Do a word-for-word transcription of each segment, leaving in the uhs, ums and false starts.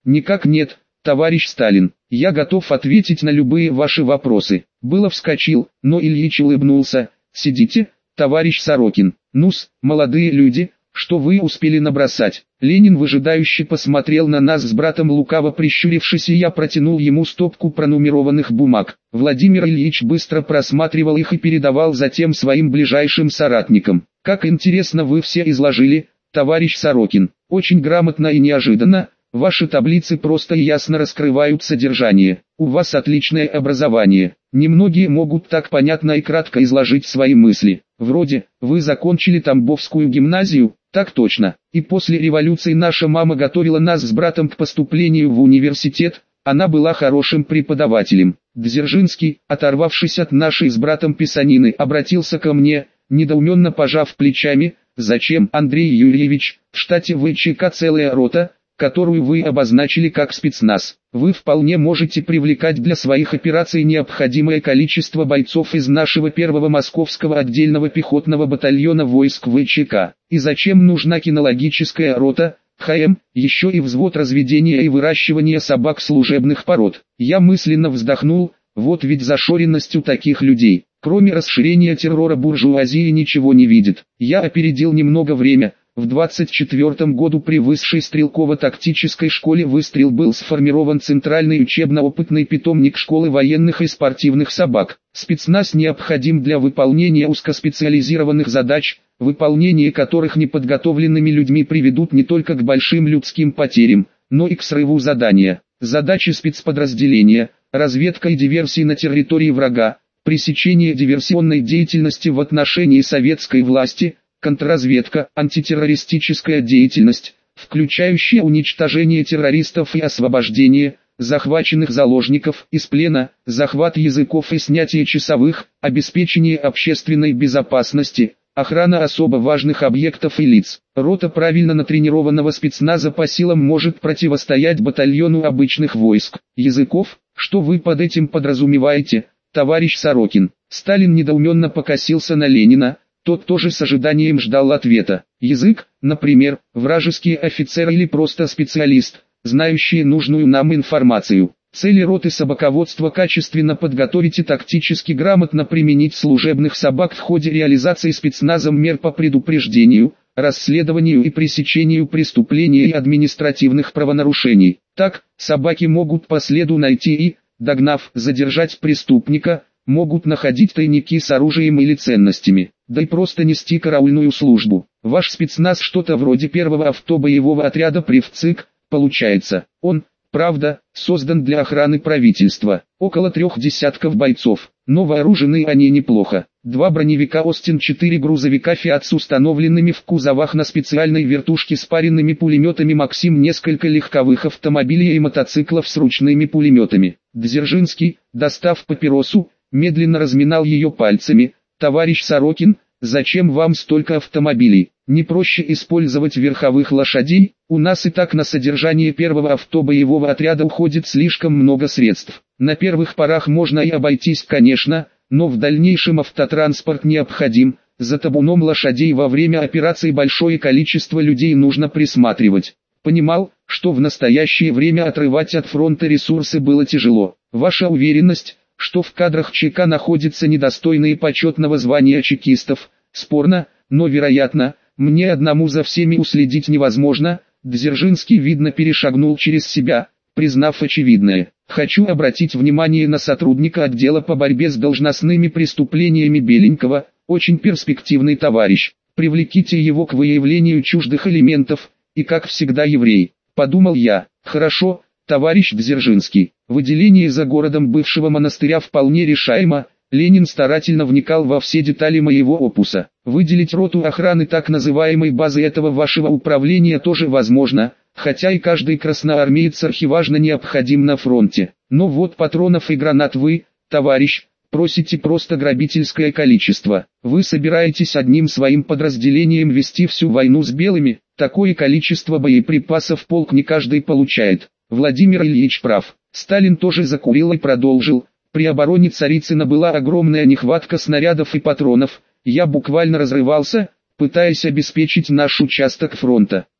Никак нет, товарищ Сталин. Я готов ответить на любые ваши вопросы. Было вскочил, но Ильич улыбнулся. Сидите, товарищ Сорокин. Ну-с, молодые люди, что вы успели набросать? Ленин выжидающе посмотрел на нас с братом, лукаво прищурившись, и я протянул ему стопку пронумерованных бумаг. Владимир Ильич быстро просматривал их и передавал затем своим ближайшим соратникам. Как интересно вы все изложили, товарищ Сорокин. Очень грамотно и неожиданно. Ваши таблицы просто и ясно раскрывают содержание. У вас отличное образование. Немногие могут так понятно и кратко изложить свои мысли. Вроде, вы закончили Тамбовскую гимназию? Так точно. И после революции наша мама готовила нас с братом к поступлению в университет. Она была хорошим преподавателем. Дзержинский, оторвавшись от нашей с братом писанины, обратился ко мне, недоуменно пожав плечами. Зачем, Андрей Юрьевич, в штате ВЧК целая рота, которую вы обозначили как спецназ? Вы вполне можете привлекать для своих операций необходимое количество бойцов из нашего первого московского отдельного пехотного батальона войск ВЧК. И зачем нужна кинологическая рота, ХМ, еще и взвод разведения и выращивания собак служебных пород? Я мысленно вздохнул, вот ведь зашоренность у таких людей, кроме расширения террора буржуазии, ничего не видит. Я опередил немного время. В двадцать четвёртом году при высшей стрелково-тактической школе «Выстрел» был сформирован центральный учебно-опытный питомник школы военных и спортивных собак. Спецназ необходим для выполнения узкоспециализированных задач, выполнение которых неподготовленными людьми приведут не только к большим людским потерям, но и к срыву задания. Задачи спецподразделения: разведка и диверсии на территории врага, пресечение диверсионной деятельности в отношении советской власти, контрразведка, антитеррористическая деятельность, включающая уничтожение террористов и освобождение захваченных заложников из плена, захват языков и снятие часовых, обеспечение общественной безопасности, охрана особо важных объектов и лиц. Рота правильно натренированного спецназа по силам может противостоять батальону обычных войск. Языков? Что вы под этим подразумеваете, товарищ Сорокин? Сталин недоуменно покосился на Ленина. Тот тоже с ожиданием ждал ответа. Язык, например, вражеский офицер или просто специалист, знающий нужную нам информацию. Цели роты собаководства: качественно подготовить и тактически грамотно применить служебных собак в ходе реализации спецназом мер по предупреждению, расследованию и пресечению преступлений и административных правонарушений. Так, собаки могут по следу найти и, догнав, задержать преступника, могут находить тайники с оружием или ценностями, да и просто нести караульную службу. Ваш спецназ что-то вроде первого автобоевого отряда при ВЦИК, получается. Он, правда, создан для охраны правительства. Около трех десятков бойцов, но вооружены они неплохо. Два броневика Остин, четыре грузовика Фиат с установленными в кузовах на специальной вертушке спаренными пулеметами Максим, несколько легковых автомобилей и мотоциклов с ручными пулеметами. Дзержинский, достав папиросу, медленно разминал ее пальцами. Товарищ Сорокин, зачем вам столько автомобилей? Не проще использовать верховых лошадей? У нас и так на содержание первого автобоевого отряда уходит слишком много средств. На первых порах можно и обойтись, конечно, но в дальнейшем автотранспорт необходим. За табуном лошадей во время операции большое количество людей нужно присматривать. Понимал, что в настоящее время отрывать от фронта ресурсы было тяжело. Ваша уверенность, что в кадрах ЧК находятся недостойные почетного звания чекистов, спорно, но вероятно. Мне одному за всеми уследить невозможно. Дзержинский, видно, перешагнул через себя, признав очевидное. Хочу обратить внимание на сотрудника отдела по борьбе с должностными преступлениями Беленького, очень перспективный товарищ. Привлеките его к выявлению чуждых элементов, и как всегда еврей. Подумал я. Хорошо, товарищ Дзержинский. Выделение за городом бывшего монастыря вполне решаемо. Ленин старательно вникал во все детали моего опуса. Выделить роту охраны так называемой базы этого вашего управления тоже возможно, хотя и каждый красноармеец архиважно необходим на фронте. Но вот патронов и гранат вы, товарищ, просите просто грабительское количество. Вы собираетесь одним своим подразделением вести всю войну с белыми? Такое количество боеприпасов полк не каждый получает. Владимир Ильич прав. Сталин тоже закурил и продолжил. При обороне Царицына была огромная нехватка снарядов и патронов. Я буквально разрывался, пытаясь обеспечить наш участок фронта.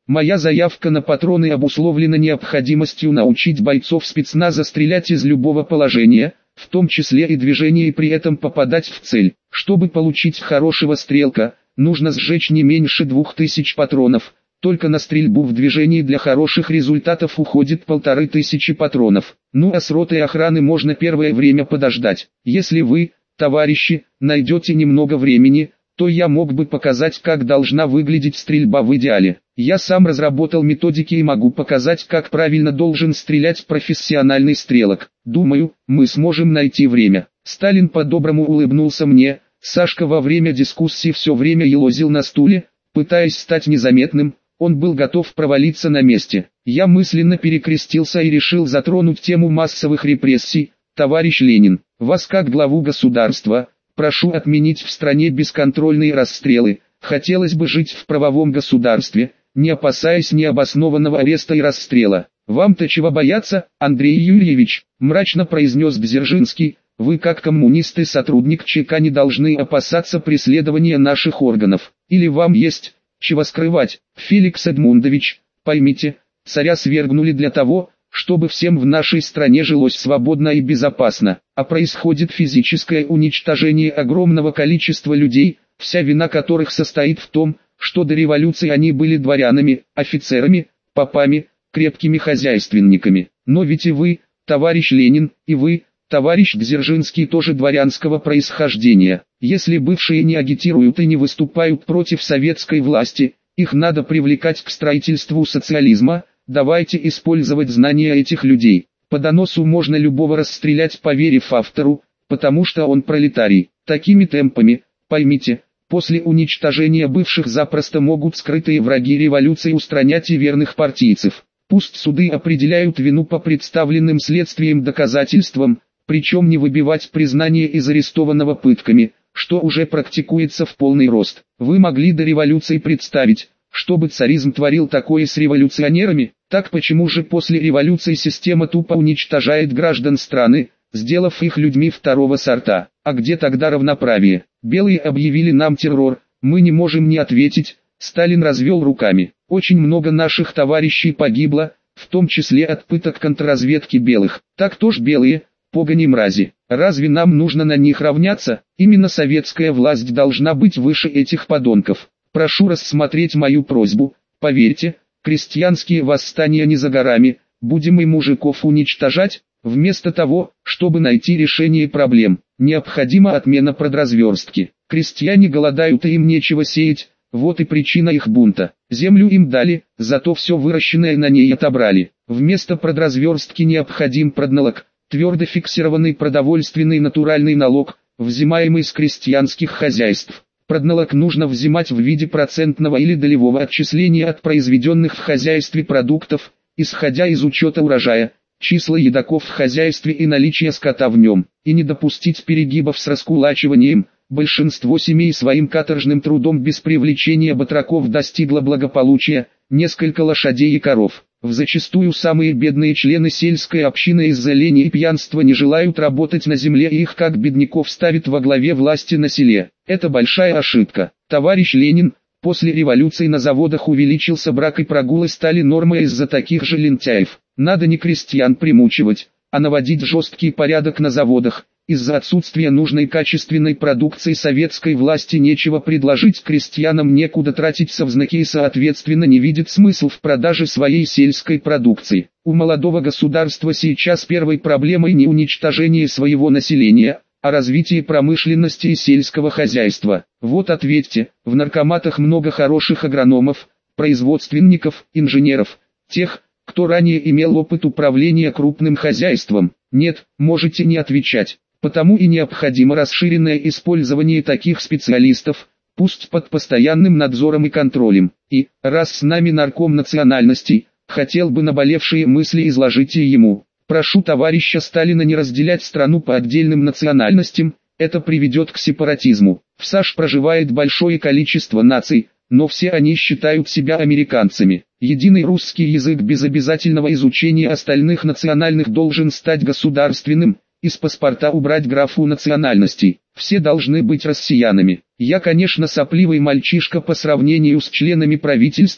Моя заявка на патроны обусловлена необходимостью научить бойцов спецназа стрелять из любого положения, в том числе и движения, и при этом попадать в цель. Чтобы получить хорошего стрелка, нужно сжечь не меньше двух тысяч патронов. Только на стрельбу в движении для хороших результатов уходит полторы тысячи патронов. Ну а с ротой охраны можно первое время подождать. Если вы, товарищи, найдете немного времени, то я мог бы показать, как должна выглядеть стрельба в идеале. Я сам разработал методики и могу показать, как правильно должен стрелять профессиональный стрелок. Думаю, мы сможем найти время. Сталин по-доброму улыбнулся мне. Сашка во время дискуссии все время елозил на стуле, пытаясь стать незаметным. Он был готов провалиться на месте. Я мысленно перекрестился и решил затронуть тему массовых репрессий. Товарищ Ленин, вас как главу государства, прошу отменить в стране бесконтрольные расстрелы. Хотелось бы жить в правовом государстве, не опасаясь необоснованного ареста и расстрела. Вам-то чего бояться, Андрей Юрьевич, мрачно произнес Дзержинский. Вы как коммунист и сотрудник ЧК не должны опасаться преследования наших органов. Или вам есть чего скрывать? Феликс Эдмундович, поймите, царя свергнули для того, чтобы всем в нашей стране жилось свободно и безопасно, а происходит физическое уничтожение огромного количества людей, вся вина которых состоит в том, что до революции они были дворянами, офицерами, попами, крепкими хозяйственниками. Но ведь и вы, товарищ Ленин, и вы, товарищ Дзержинский, тоже дворянского происхождения. Если бывшие не агитируют и не выступают против советской власти, их надо привлекать к строительству социализма. Давайте использовать знания этих людей. По доносу можно любого расстрелять, поверив автору, потому что он пролетарий. Такими темпами, поймите, после уничтожения бывших запросто могут скрытые враги революции устранять и верных партийцев. Пусть суды определяют вину по представленным следствием доказательствам, причем не выбивать признание из арестованного пытками, что уже практикуется в полный рост. Вы могли до революции представить, чтобы царизм творил такое с революционерами? Так почему же после революции система тупо уничтожает граждан страны, сделав их людьми второго сорта? А где тогда равноправие? Белые объявили нам террор, мы не можем не ответить. Сталин развел руками. Очень много наших товарищей погибло, в том числе от пыток контрразведки белых. Так тоже белые, погони мрази. Разве нам нужно на них равняться? Именно советская власть должна быть выше этих подонков. Прошу рассмотреть мою просьбу. Поверьте, крестьянские восстания не за горами. Будем и мужиков уничтожать, вместо того, чтобы найти решение проблем. Необходима отмена продразверстки. Крестьяне голодают и им нечего сеять. Вот и причина их бунта. Землю им дали, зато все выращенное на ней отобрали. Вместо продразверстки необходим продналог, твердо фиксированный продовольственный натуральный налог, взимаемый с крестьянских хозяйств. Продналог нужно взимать в виде процентного или долевого отчисления от произведенных в хозяйстве продуктов, исходя из учета урожая, числа едоков в хозяйстве и наличия скота в нем, и не допустить перегибов с раскулачиванием. Большинство семей своим каторжным трудом без привлечения батраков достигло благополучия, несколько лошадей и коров. В зачастую самые бедные члены сельской общины из-за лени и пьянства не желают работать на земле, и их как бедняков ставят во главе власти на селе. Это большая ошибка. Товарищ Ленин, после революции на заводах увеличился брак и прогулы стали нормой из-за таких же лентяев. Надо не крестьян примучивать, а наводить жесткий порядок на заводах. Из-за отсутствия нужной качественной продукции советской власти нечего предложить крестьянам, некуда тратить совзнаки и соответственно не видит смысл в продаже своей сельской продукции. У молодого государства сейчас первой проблемой не уничтожение своего населения, а развитие промышленности и сельского хозяйства. Вот ответьте, в наркоматах много хороших агрономов, производственников, инженеров, тех, кто ранее имел опыт управления крупным хозяйством. Нет, можете не отвечать. Потому и необходимо расширенное использование таких специалистов, пусть под постоянным надзором и контролем. И, раз с нами нарком национальностей, хотел бы наболевшие мысли изложить и ему. Прошу товарища Сталина не разделять страну по отдельным национальностям, это приведет к сепаратизму. В САШ проживает большое количество наций, но все они считают себя американцами. Единый русский язык без обязательного изучения остальных национальных должен стать государственным. Из паспорта убрать графу национальностей. Все должны быть россиянами. Я, конечно, сопливый мальчишка по сравнению с членами правительства,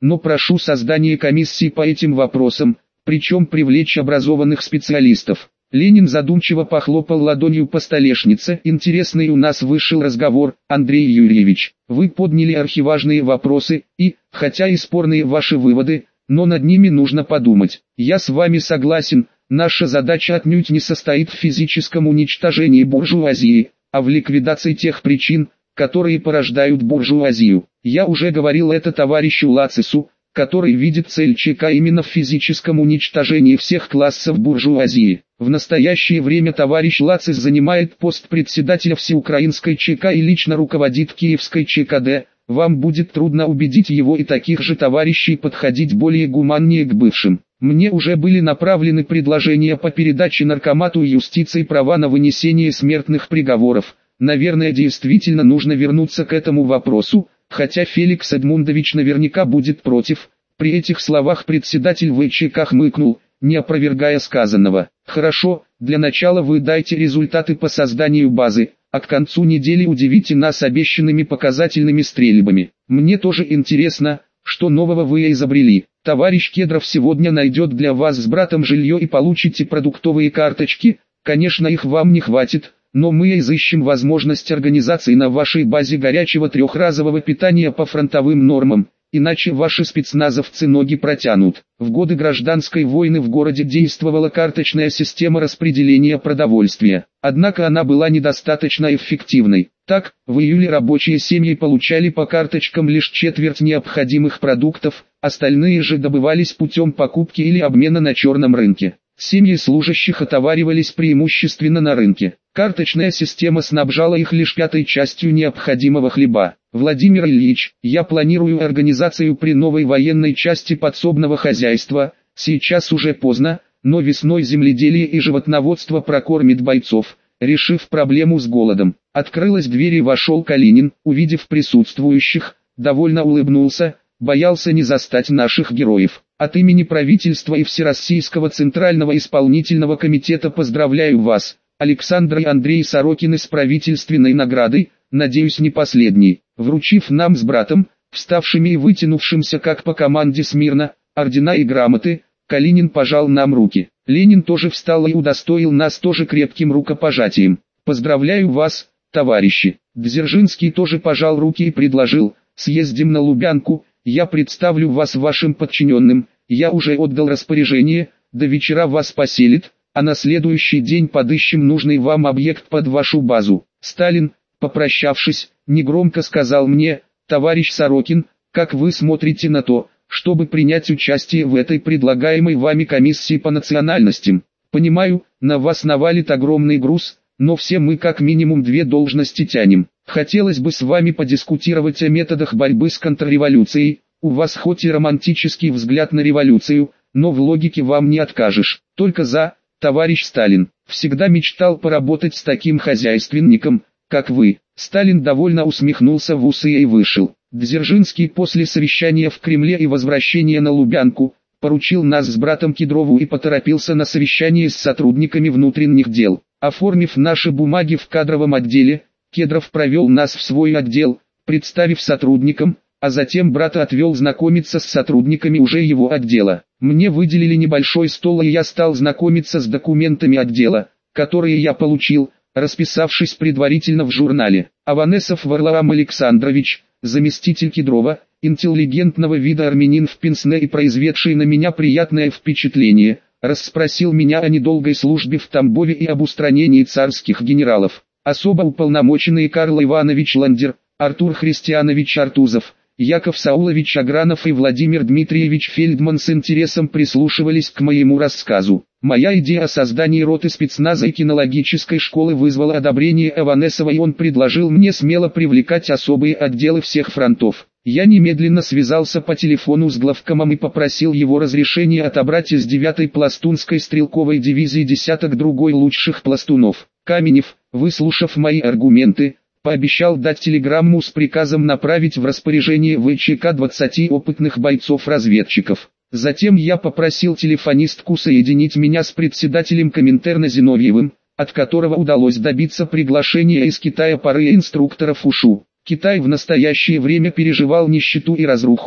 но прошу создание комиссии по этим вопросам, причем привлечь образованных специалистов. Ленин задумчиво похлопал ладонью по столешнице. Интересный у нас вышел разговор, Андрей Юрьевич. Вы подняли архиважные вопросы, и, хотя и спорные ваши выводы, но над ними нужно подумать. Я с вами согласен, наша задача отнюдь не состоит в физическом уничтожении буржуазии, а в ликвидации тех причин, которые порождают буржуазию. Я уже говорил это товарищу Лацису, который видит цель ЧК именно в физическом уничтожении всех классов буржуазии. В настоящее время товарищ Лацис занимает пост председателя Всеукраинской ЧК и лично руководит Киевской ЧКД. Вам будет трудно убедить его и таких же товарищей подходить более гуманнее к бывшим. Мне уже были направлены предложения по передаче Наркомату юстиции права на вынесение смертных приговоров. Наверное, действительно нужно вернуться к этому вопросу, хотя Феликс Эдмундович наверняка будет против. При этих словах председатель ВЧК хмыкнул, не опровергая сказанного. Хорошо, для начала вы дайте результаты по созданию базы, а к концу недели удивите нас обещанными показательными стрельбами. Мне тоже интересно, что нового вы изобрели. Товарищ Кедров сегодня найдет для вас с братом жилье и получите продуктовые карточки. Конечно, их вам не хватит, но мы изыщем возможность организации на вашей базе горячего трехразового питания по фронтовым нормам, иначе ваши спецназовцы ноги протянут. В годы гражданской войны в городе действовала карточная система распределения продовольствия, однако она была недостаточно эффективной. Так, в июле рабочие семьи получали по карточкам лишь четверть необходимых продуктов, остальные же добывались путем покупки или обмена на черном рынке. Семьи служащих отоваривались преимущественно на рынке. Карточная система снабжала их лишь пятой частью необходимого хлеба. Владимир Ильич, я планирую организацию при новой военной части подсобного хозяйства. Сейчас уже поздно, но весной земледелие и животноводство прокормит бойцов, решив проблему с голодом. Открылась дверь и вошел Калинин, увидев присутствующих, довольно улыбнулся, боялся не застать наших героев. От имени правительства и Всероссийского Центрального Исполнительного Комитета поздравляю вас, Александр и Андрей Сорокины, с правительственной наградой, надеюсь, не последней. Вручив нам с братом, вставшими и вытянувшимся как по команде смирно, ордена и грамоты, Калинин пожал нам руки. Ленин тоже встал и удостоил нас тоже крепким рукопожатием. Поздравляю вас, товарищи. Дзержинский тоже пожал руки и предложил: съездим на Лубянку, я представлю вас вашим подчиненным. Я уже отдал распоряжение, до вечера вас поселит, а на следующий день подыщем нужный вам объект под вашу базу. Сталин, попрощавшись, негромко сказал мне: товарищ Сорокин, как вы смотрите на то, чтобы принять участие в этой предлагаемой вами комиссии по национальностям? Понимаю, на вас навалит огромный груз, но все мы как минимум две должности тянем. Хотелось бы с вами подискутировать о методах борьбы с контрреволюцией. У вас хоть и романтический взгляд на революцию, но в логике вам не откажешь. Только за, товарищ Сталин. Всегда мечтал поработать с таким хозяйственником, как вы. Сталин довольно усмехнулся в усы и вышел. Дзержинский после совещания в Кремле и возвращения на Лубянку поручил нас с братом Кедрову и поторопился на совещание с сотрудниками внутренних дел. Оформив наши бумаги в кадровом отделе, Кедров провел нас в свой отдел, представив сотрудникам, а затем брата отвел знакомиться с сотрудниками уже его отдела. Мне выделили небольшой стол, и я стал знакомиться с документами отдела, которые я получил, расписавшись предварительно в журнале. Аванесов Варлаам Александрович, заместитель Кедрова, интеллигентного вида армянин в пенсне и произведший на меня приятное впечатление, расспросил меня о недолгой службе в Тамбове и об устранении царских генералов. Особо уполномоченные Карл Иванович Ландер, Артур Христианович Артузов, Яков Саулович Агранов и Владимир Дмитриевич Фельдман с интересом прислушивались к моему рассказу. Моя идея о создании роты спецназа и кинологической школы вызвала одобрение Аванесова, и он предложил мне смело привлекать особые отделы всех фронтов. Я немедленно связался по телефону с главкомом и попросил его разрешения отобрать из девятой пластунской стрелковой дивизии десяток другой лучших пластунов. Каменев, выслушав мои аргументы, пообещал дать телеграмму с приказом направить в распоряжение ВЧК двадцати опытных бойцов-разведчиков. Затем я попросил телефонистку соединить меня с председателем Коминтерна Зиновьевым, от которого удалось добиться приглашения из Китая пары инструкторов УШУ. Китай в настоящее время переживал нищету и разруху,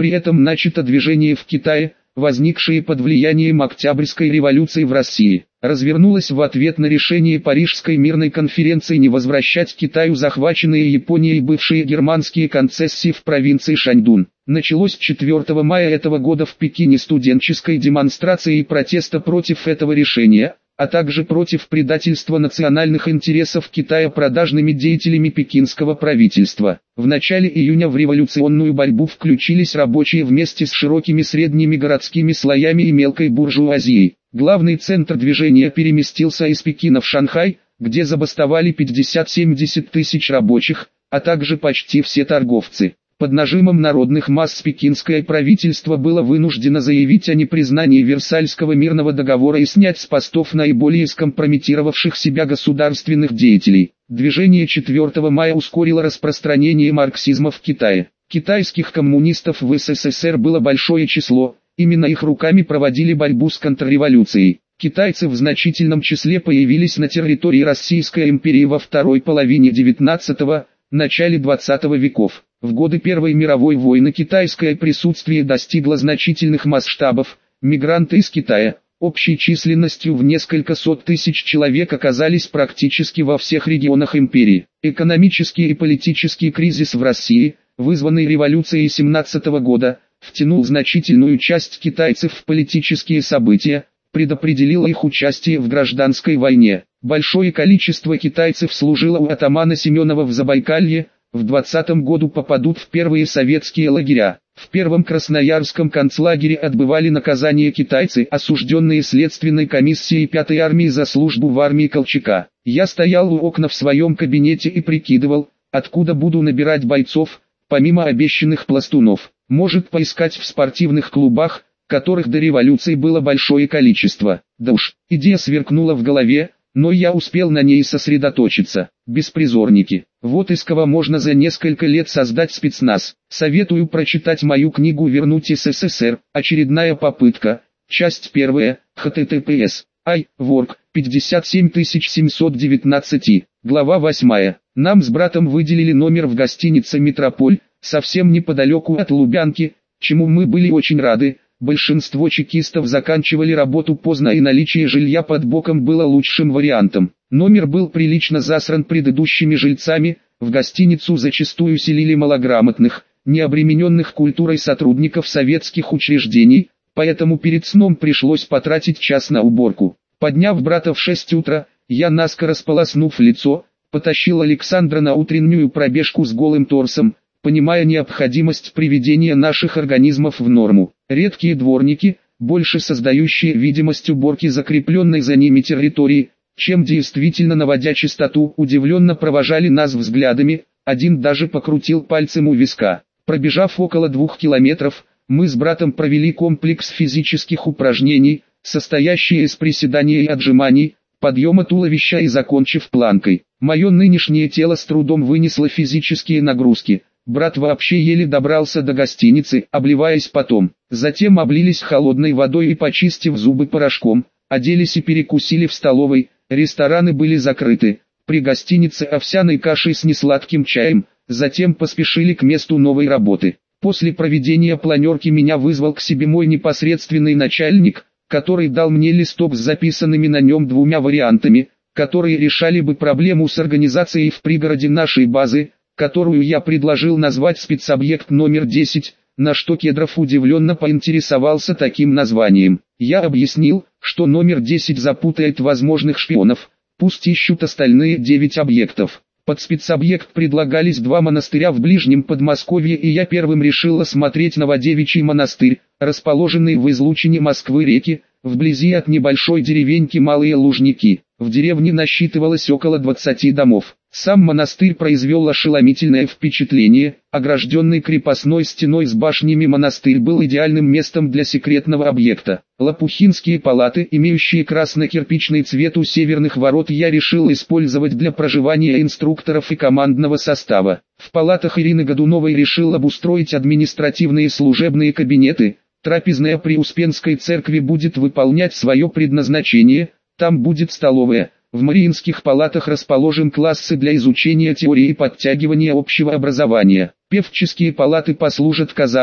При этом начато движение в Китае, возникшее под влиянием Октябрьской революции в России, развернулось в ответ на решение Парижской мирной конференции не возвращать Китаю захваченные Японией бывшие германские концессии в провинции Шаньдун. Началось четвёртого мая этого года в Пекине студенческой демонстрации протеста против этого решения, а также против предательства национальных интересов Китая продажными деятелями пекинского правительства. В начале июня в революционную борьбу включились рабочие вместе с широкими средними городскими слоями и мелкой буржуазией. Главный центр движения переместился из Пекина в Шанхай, где забастовали пятьдесят-семьдесят тысяч рабочих, а также почти все торговцы. Под нажимом народных масс пекинское правительство было вынуждено заявить о непризнании Версальского мирного договора и снять с постов наиболее скомпрометировавших себя государственных деятелей. Движение четвёртого мая ускорило распространение марксизма в Китае. Китайских коммунистов в СССР было большое число, именно их руками проводили борьбу с контрреволюцией. Китайцы в значительном числе появились на территории Российской империи во второй половине девятнадцатого, начале двадцатого веков. В годы Первой мировой войны китайское присутствие достигло значительных масштабов. Мигранты из Китая, общей численностью в несколько сот тысяч человек, оказались практически во всех регионах империи. Экономический и политический кризис в России, вызванный революцией семнадцатого года, втянул значительную часть китайцев в политические события, предопределил их участие в гражданской войне. Большое количество китайцев служило у атамана Семенова в Забайкалье, в двадцатом году попадут в первые советские лагеря. В первом красноярском концлагере отбывали наказание китайцы, осужденные следственной комиссией пятой армии за службу в армии Колчака. Я стоял у окна в своем кабинете и прикидывал, откуда буду набирать бойцов, помимо обещанных пластунов. Может, поискать в спортивных клубах, которых до революции было большое количество. Да уж, идея сверкнула в голове, но я успел на ней сосредоточиться. Беспризорники. Вот из кого можно за несколько лет создать спецназ. Советую прочитать мою книгу «Вернуть СССР. Очередная попытка». Часть первая. эйч ти ти пи эс. ай ворк пятьдесят семь тысяч семьсот девятнадцать. Глава восьмая. Нам с братом выделили номер в гостинице «Метрополь», совсем неподалеку от Лубянки, чему мы были очень рады. Большинство чекистов заканчивали работу поздно, и наличие жилья под боком было лучшим вариантом. Номер был прилично засран предыдущими жильцами, в гостиницу зачастую селили малограмотных, не обремененных культурой сотрудников советских учреждений, поэтому перед сном пришлось потратить час на уборку. Подняв брата в шесть утра, я, наскоро сполоснув лицо, потащил Александра на утреннюю пробежку с голым торсом, понимая необходимость приведения наших организмов в норму. Редкие дворники, больше создающие видимость уборки закрепленной за ними территории, чем действительно наводя чистоту, удивленно провожали нас взглядами, один даже покрутил пальцем у виска. Пробежав около двух километров, мы с братом провели комплекс физических упражнений, состоящие из приседаний и отжиманий, подъема туловища и закончив планкой. Мое нынешнее тело с трудом вынесло физические нагрузки. Брат вообще еле добрался до гостиницы, обливаясь потом. Затем облились холодной водой и, почистив зубы порошком, оделись и перекусили в столовой. Рестораны были закрыты. При гостинице овсяной кашей с несладким чаем. Затем поспешили к месту новой работы. После проведения планерки меня вызвал к себе мой непосредственный начальник, который дал мне листок с записанными на нем двумя вариантами, которые решали бы проблему с организацией в пригороде нашей базы, которую я предложил назвать спецобъект номер десять, на что Кедров удивленно поинтересовался таким названием. Я объяснил, что номер десять запутает возможных шпионов, пусть ищут остальные девять объектов. Под спецобъект предлагались два монастыря в ближнем Подмосковье, и я первым решил осмотреть Новодевичий монастырь, расположенный в излучине Москвы-реки, вблизи от небольшой деревеньки Малые Лужники. В деревне насчитывалось около двадцати домов. Сам монастырь произвел ошеломительное впечатление. Огражденный крепостной стеной с башнями, монастырь был идеальным местом для секретного объекта. Лопухинские палаты, имеющие красно-кирпичный цвет у северных ворот, я решил использовать для проживания инструкторов и командного состава. В палатах Ирины Годуновой решил обустроить административные служебные кабинеты. Трапезная при Успенской церкви будет выполнять свое предназначение, там будет столовая. В Мариинских палатах расположим классы для изучения теории и подтягивания общего образования. Певческие палаты послужат казармой,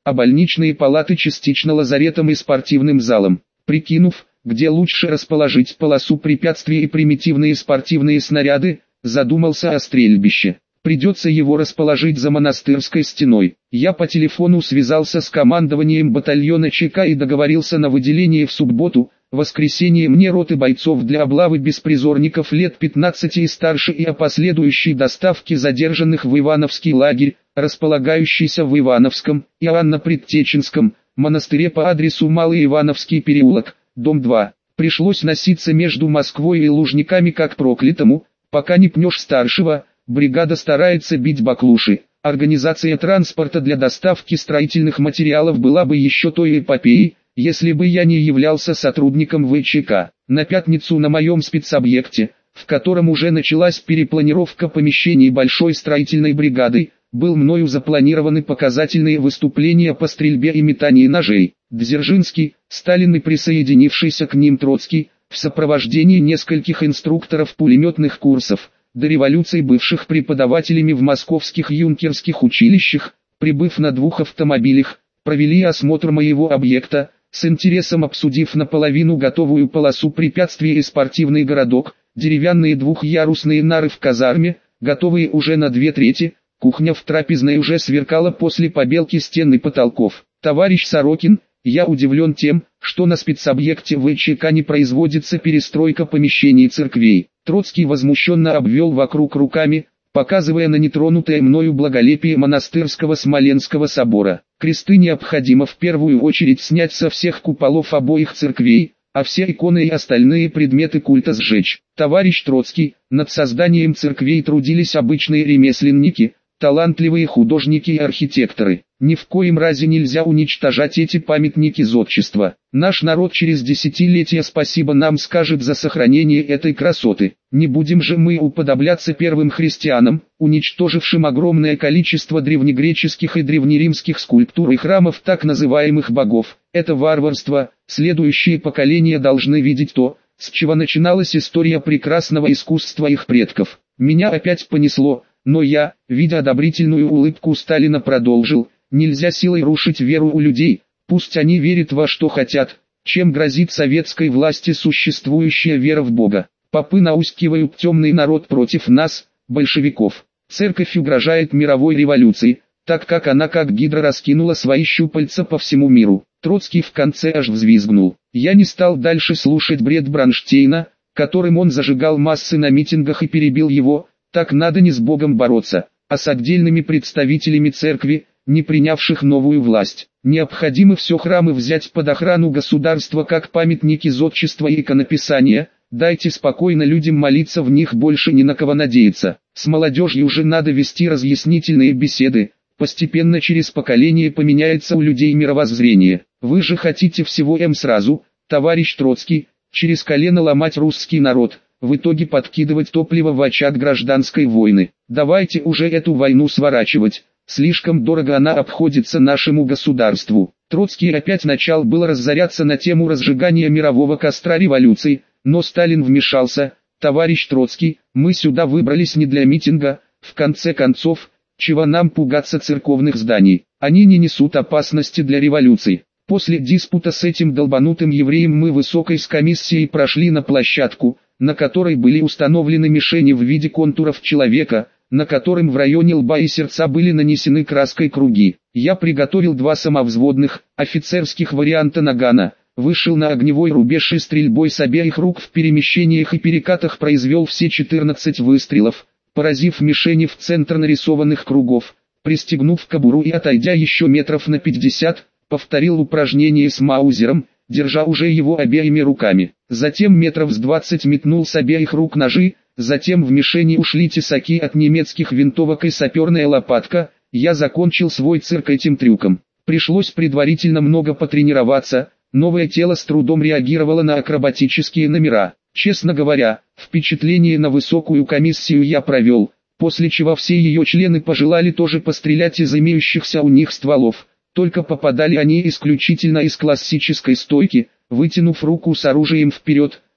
а больничные палаты частично лазаретом и спортивным залом. Прикинув, где лучше расположить полосу препятствий и примитивные спортивные снаряды, задумался о стрельбище. Придется его расположить за монастырской стеной. Я по телефону связался с командованием батальона ЧК и договорился на выделение в субботу, воскресенье мне роты бойцов для облавы беспризорников лет пятнадцати и старше и о последующей доставке задержанных в Ивановский лагерь, располагающийся в Ивановском, Иоанно-Предтеченском, монастыре по адресу Малый Ивановский переулок, дом два. Пришлось носиться между Москвой и Лужниками как проклятому, пока не пнешь старшего. Бригада старается бить баклуши. Организация транспорта для доставки строительных материалов была бы еще той эпопеей, если бы я не являлся сотрудником ВЧК. На пятницу на моем спецобъекте, в котором уже началась перепланировка помещений большой строительной бригады, был мною запланированы показательные выступления по стрельбе и метании ножей. Дзержинский, Сталин и присоединившийся к ним Троцкий, в сопровождении нескольких инструкторов пулеметных курсов, до революции бывших преподавателями в московских юнкерских училищах, прибыв на двух автомобилях, провели осмотр моего объекта, с интересом обсудив наполовину готовую полосу препятствий и спортивный городок, деревянные двухъярусные нары в казарме, готовые уже на две трети, кухня в трапезной уже сверкала после побелки стен и потолков. Товарищ Сорокин, я удивлен тем, что на спецобъекте ВЧК не производится перестройка помещений церквей. Троцкий возмущенно обвел вокруг руками, показывая на нетронутое мною благолепие монастырского Смоленского собора. Кресты необходимо в первую очередь снять со всех куполов обоих церквей, а все иконы и остальные предметы культа сжечь. Товарищ Троцкий, над созданием церквей трудились обычные ремесленники, талантливые художники и архитекторы. Ни в коем разе нельзя уничтожать эти памятники зодчества. Наш народ через десятилетия спасибо нам скажет за сохранение этой красоты. Не будем же мы уподобляться первым христианам, уничтожившим огромное количество древнегреческих и древнеримских скульптур и храмов так называемых богов. Это варварство. Следующие поколения должны видеть то, с чего начиналась история прекрасного искусства их предков. Меня опять понесло, но я, видя одобрительную улыбку Сталина, продолжил: нельзя силой рушить веру у людей, пусть они верят во что хотят, чем грозит советской власти существующая вера в Бога. Попы наускивают темный народ против нас, большевиков. Церковь угрожает мировой революции, так как она как гидра раскинула свои щупальца по всему миру. Троцкий в конце аж взвизгнул. Я не стал дальше слушать бред Бронштейна, которым он зажигал массы на митингах, и перебил его: так надо не с Богом бороться, а с отдельными представителями церкви, не принявших новую власть. Необходимо все храмы взять под охрану государства как памятники зодчества и иконописания, дайте спокойно людям молиться в них, больше ни на кого надеяться. С молодежью же надо вести разъяснительные беседы, постепенно через поколение поменяется у людей мировоззрение. Вы же хотите всего М сразу, товарищ Троцкий, через колено ломать русский народ, в итоге подкидывать топливо в очаг гражданской войны. Давайте уже эту войну сворачивать. Слишком дорого она обходится нашему государству. Троцкий опять начал было разоряться на тему разжигания мирового костра революции, но Сталин вмешался: товарищ Троцкий, мы сюда выбрались не для митинга, в конце концов, чего нам пугаться церковных зданий, они не несут опасности для революции. После диспута с этим долбанутым евреем мы высокой с комиссией прошли на площадку, на которой были установлены мишени в виде контуров человека, на котором в районе лба и сердца были нанесены краской круги. Я приготовил два самовзводных, офицерских варианта нагана, вышел на огневой рубеж и стрельбой с обеих рук в перемещениях и перекатах произвел все четырнадцать выстрелов, поразив мишени в центр нарисованных кругов. Пристегнув кобуру и отойдя еще метров на пятьдесят, повторил упражнение с маузером, держа уже его обеими руками. Затем метров с двадцать метнул с обеих рук ножи, затем в мишени ушли тесаки от немецких винтовок и саперная лопатка. Я закончил свой цирк этим трюком. Пришлось предварительно много потренироваться, новое тело с трудом реагировало на акробатические номера. Честно говоря, впечатление на высокую комиссию я провел, после чего все ее члены пожелали тоже пострелять из имеющихся у них стволов. Только попадали они исключительно из классической стойки, вытянув руку с оружием вперед,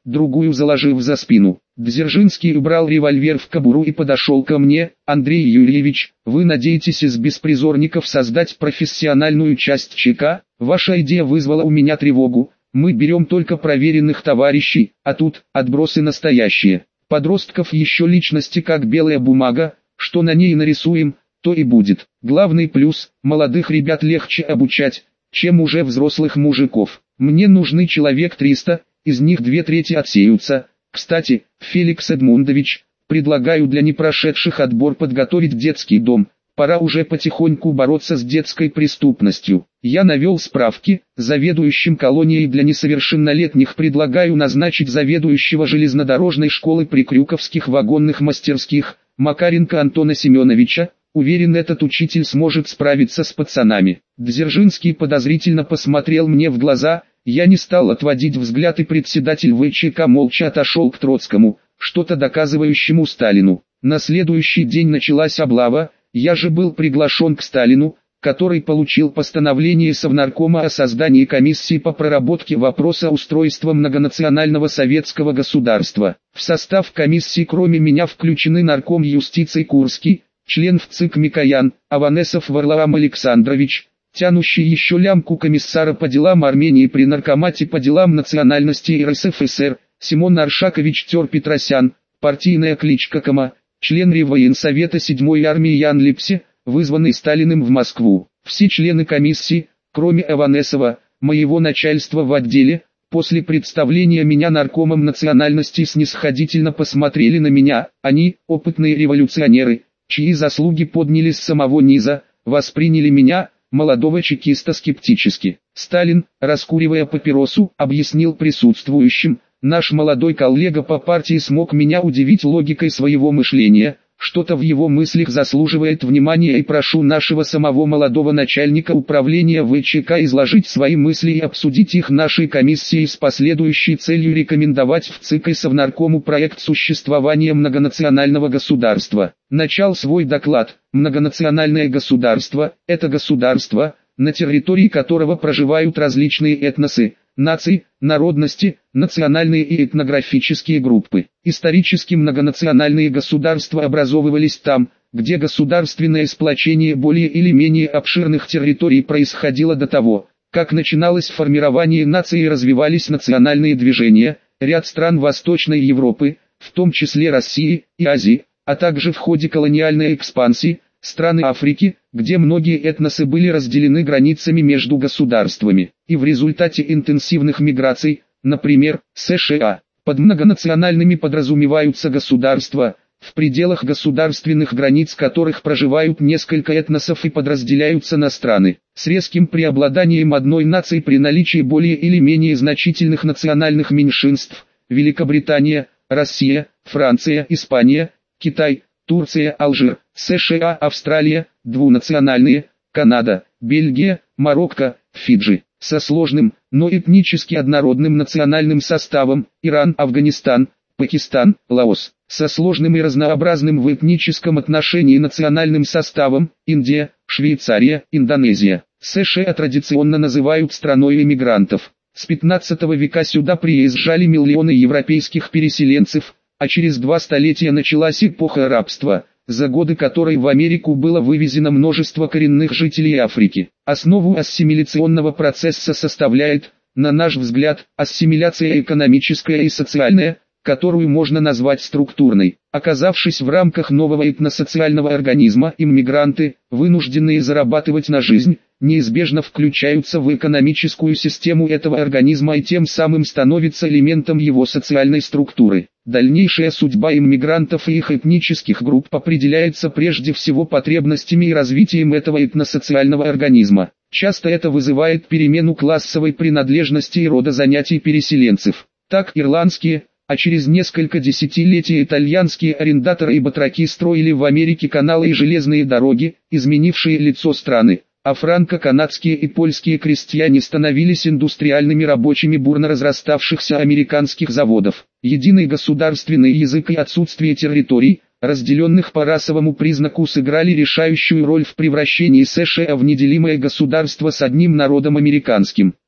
другую заложив за спину. Дзержинский убрал револьвер в кобуру и подошел ко мне. Андрей Юрьевич, вы надеетесь из беспризорников создать профессиональную часть ЧК? Ваша идея вызвала у меня тревогу. Мы берем только проверенных товарищей, а тут отбросы настоящие. Подростков еще личности как белая бумага, что на ней нарисуем, то и будет. Главный плюс – молодых ребят легче обучать, чем уже взрослых мужиков. Мне нужны человек триста, из них две трети отсеются. Кстати, Феликс Эдмундович, предлагаю для непрошедших отбор подготовить детский дом. Пора уже потихоньку бороться с детской преступностью. Я навел справки, заведующим колонией для несовершеннолетних предлагаю назначить заведующего железнодорожной школы при Крюковских вагонных мастерских, Макаренко Антона Семеновича. Уверен, этот учитель сможет справиться с пацанами. Дзержинский подозрительно посмотрел мне в глаза, я не стал отводить взгляд, и председатель ВЧК молча отошел к Троцкому, что-то доказывающему Сталину. На следующий день началась облава, я же был приглашен к Сталину, который получил постановление Совнаркома о создании комиссии по проработке вопроса устройства многонационального советского государства. В состав комиссии кроме меня включены нарком юстиции Курский, член в ЦИК Микоян, Аванесов Варлаам Александрович, тянущий еще лямку комиссара по делам Армении при Наркомате по делам национальности РСФСР, Симон Аршакович Тер-Петросян, партийная кличка Кома, член Реввоенсовета седьмой армии Ян Липсе, вызванный Сталиным в Москву. Все члены комиссии, кроме Аванесова, моего начальства в отделе, после представления меня наркомом национальности снисходительно посмотрели на меня. Они, опытные революционеры, чьи заслуги подняли с самого низа, восприняли меня, молодого чекиста, скептически. Сталин, раскуривая папиросу, объяснил присутствующим: наш молодой коллега по партии смог меня удивить логикой своего мышления, что-то в его мыслях заслуживает внимания, и прошу нашего самого молодого начальника управления ВЧК изложить свои мысли и обсудить их нашей комиссией с последующей целью рекомендовать в ЦИК и Совнаркому проект существования многонационального государства. Начал свой доклад: многонациональное государство – это государство, на территории которого проживают различные этносы, нации, народности, национальные и этнографические группы. Исторически многонациональные государства образовывались там, где государственное сплочение более или менее обширных территорий происходило до того, как начиналось формирование наций и развивались национальные движения. Ряд стран Восточной Европы, в том числе России и Азии, а также в ходе колониальной экспансии, страны Африки, где многие этносы были разделены границами между государствами, и в результате интенсивных миграций, например, США, под многонациональными подразумеваются государства, в пределах государственных границ которых проживают несколько этносов и подразделяются на страны, с резким преобладанием одной нации при наличии более или менее значительных национальных меньшинств: Великобритания, Россия, Франция, Испания, Китай, Турция, Алжир, США, Австралия, двунациональные, Канада, Бельгия, Марокко, Фиджи, со сложным, но этнически однородным национальным составом, Иран, Афганистан, Пакистан, Лаос, со сложным и разнообразным в этническом отношении национальным составом, Индия, Швейцария, Индонезия. США традиционно называют страной эмигрантов. С пятнадцатого века сюда приезжали миллионы европейских переселенцев, а через два столетия началась эпоха рабства, за годы которой в Америку было вывезено множество коренных жителей Африки. Основу ассимиляционного процесса составляет, на наш взгляд, ассимиляция экономическая и социальная, которую можно назвать структурной. Оказавшись в рамках нового этносоциального организма, иммигранты, вынужденные зарабатывать на жизнь, неизбежно включаются в экономическую систему этого организма и тем самым становятся элементом его социальной структуры. Дальнейшая судьба иммигрантов и их этнических групп определяется прежде всего потребностями и развитием этого этносоциального организма. Часто это вызывает перемену классовой принадлежности и рода занятий переселенцев. Так ирландские, а через несколько десятилетий итальянские арендаторы и батраки строили в Америке каналы и железные дороги, изменившие лицо страны, а франко-канадские и польские крестьяне становились индустриальными рабочими бурно разраставшихся американских заводов. Единый государственный язык и отсутствие территорий, разделенных по расовому признаку, сыграли решающую роль в превращении США в неделимое государство с одним народом американским.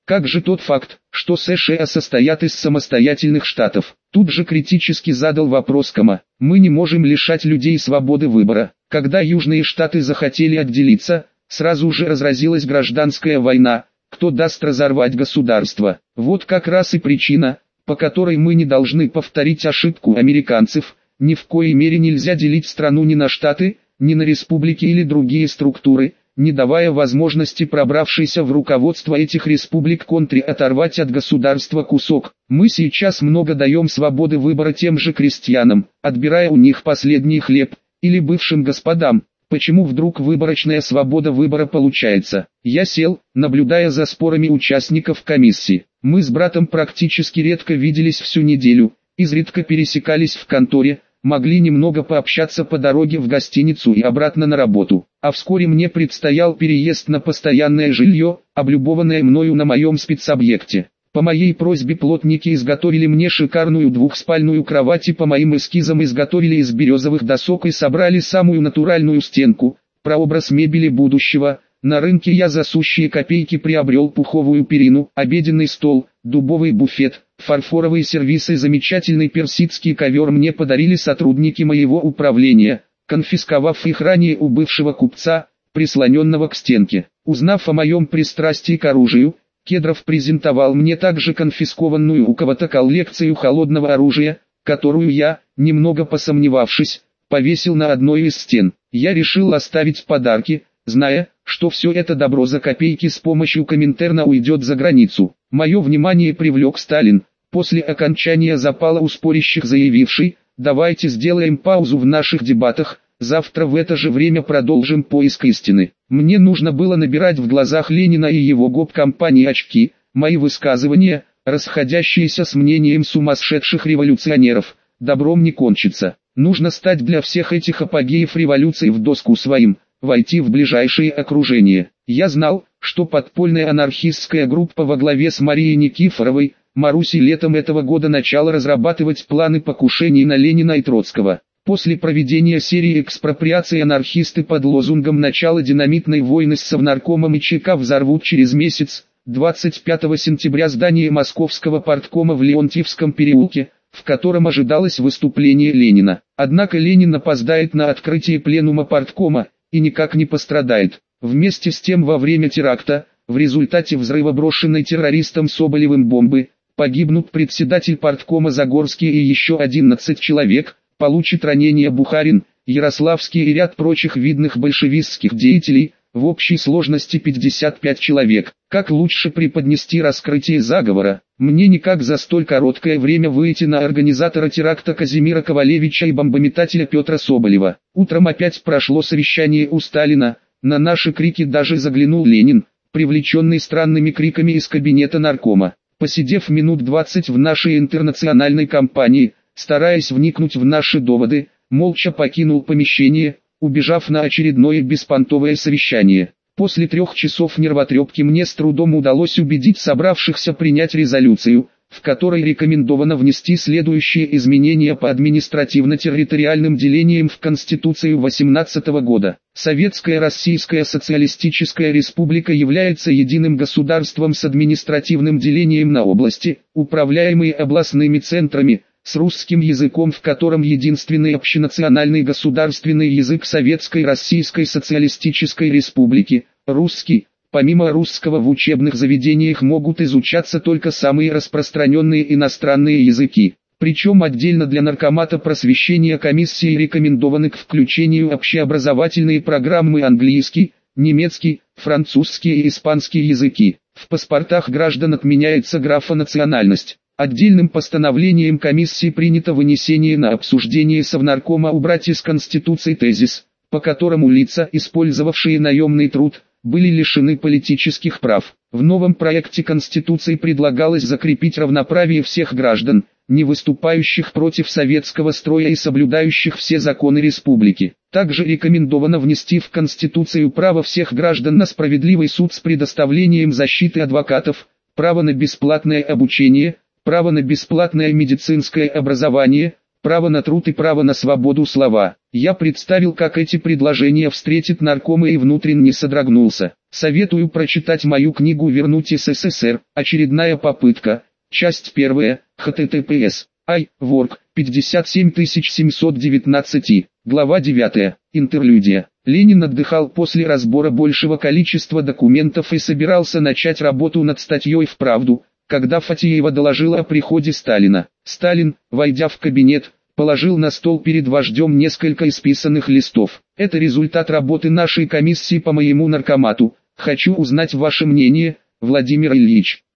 Как же тот факт, что США состоят из самостоятельных штатов? Тут же критически задал вопрос Кама. Мы не можем лишать людей свободы выбора. Когда южные штаты захотели отделиться, сразу же разразилась гражданская война. Кто даст разорвать государство? Вот как раз и причина, по которой мы не должны повторить ошибку американцев. Ни в коей мере нельзя делить страну ни на штаты, ни на республики или другие структуры, не давая возможности пробравшейся в руководство этих республик контре оторвать от государства кусок. Мы сейчас много даем свободы выбора тем же крестьянам, отбирая у них последний хлеб, или бывшим господам. Почему вдруг выборочная свобода выбора получается? Я сел, наблюдая за спорами участников комиссии. Мы с братом практически редко виделись всю неделю, изредка пересекались в конторе, могли немного пообщаться по дороге в гостиницу и обратно на работу. А вскоре мне предстоял переезд на постоянное жилье, облюбованное мною на моем спецобъекте. По моей просьбе плотники изготовили мне шикарную двухспальную кровать и по моим эскизам изготовили из березовых досок и собрали самую натуральную стенку, прообраз мебели будущего. На рынке я за сущие копейки приобрел пуховую перину, обеденный стол, дубовый буфет, фарфоровые сервисы, замечательный персидский ковер мне подарили сотрудники моего управления, конфисковав их ранее у бывшего купца, прислоненного к стенке. Узнав о моем пристрастии к оружию, Кедров презентовал мне также конфискованную у кого-то коллекцию холодного оружия, которую я, немного посомневавшись, повесил на одной из стен. Я решил оставить подарки, зная, что все это добро за копейки с помощью Коминтерна уйдет за границу. Мое внимание привлек Сталин, после окончания запала у спорящих заявивший: «Давайте сделаем паузу в наших дебатах, завтра в это же время продолжим поиск истины». Мне нужно было набирать в глазах Ленина и его гоп-компании очки. Мои высказывания, расходящиеся с мнением сумасшедших революционеров, добром не кончится. Нужно стать для всех этих апогеев революции в доску своим, войти в ближайшее окружение. Я знал, что подпольная анархистская группа во главе с Марией Никифоровой, Марусей летом этого года начала разрабатывать планы покушений на Ленина и Троцкого. После проведения серии экспроприаций анархисты под лозунгом начала динамитной войны с Совнаркомом и ЧК взорвут через месяц, двадцать пятого сентября, здание Московского парткома в Леонтьевском переулке, в котором ожидалось выступление Ленина. Однако Ленин опоздает на открытие пленума парткома и никак не пострадает. Вместе с тем во время теракта, в результате взрыва брошенной террористом Соболевым бомбы, погибнут председатель парткома Загорский и еще одиннадцать человек, получит ранения Бухарин, Ярославский и ряд прочих видных большевистских деятелей, в общей сложности пятьдесят пять человек. Как лучше преподнести раскрытие заговора? Мне никак за столь короткое время выйти на организатора теракта Казимира Ковалевича и бомбометателя Петра Соболева. Утром опять прошло совещание у Сталина, на наши крики даже заглянул Ленин, привлеченный странными криками из кабинета наркома. Посидев минут двадцать в нашей интернациональной компании, стараясь вникнуть в наши доводы, молча покинул помещение, убежав на очередное беспонтовое совещание. После трех часов нервотрепки мне с трудом удалось убедить собравшихся принять резолюцию, в которой рекомендовано внести следующие изменения по административно-территориальным делениям в Конституцию восемнадцатого года. Советская Российская Социалистическая Республика является единым государством с административным делением на области, управляемые областными центрами, с русским языком, в котором единственный общенациональный государственный язык Советской Российской Социалистической Республики – русский. Помимо русского в учебных заведениях могут изучаться только самые распространенные иностранные языки. Причем отдельно для наркомата просвещения комиссии рекомендованы к включению общеобразовательные программы английский, немецкий, французский и испанский языки. В паспортах граждан отменяется графа «национальность». Отдельным постановлением комиссии принято вынесение на обсуждение Совнаркома убрать из Конституции тезис, по которому лица, использовавшие наемный труд, были лишены политических прав. В новом проекте Конституции предлагалось закрепить равноправие всех граждан, не выступающих против советского строя и соблюдающих все законы республики. Также рекомендовано внести в Конституцию право всех граждан на справедливый суд с предоставлением защиты адвокатов, право на бесплатное обучение, право на бесплатное медицинское образование, право на труд и право на свободу слова. Я представил, как эти предложения встретит нарком и внутренне содрогнулся. Советую прочитать мою книгу «Вернуть СССР. Очередная попытка». Часть первая. эйч ти ти пи эс. ай, ворк, пятьдесят семь тысяч семьсот девятнадцать. Глава девятая. Интерлюдия. Ленин отдыхал после разбора большего количества документов и собирался начать работу над статьей в «Правду», когда Фатеева доложила о приходе Сталина. Сталин, войдя в кабинет, положил на стол перед вождем несколько исписанных листов. «Это результат работы нашей комиссии по моему наркомату. Хочу узнать ваше мнение, Владимир Ильич».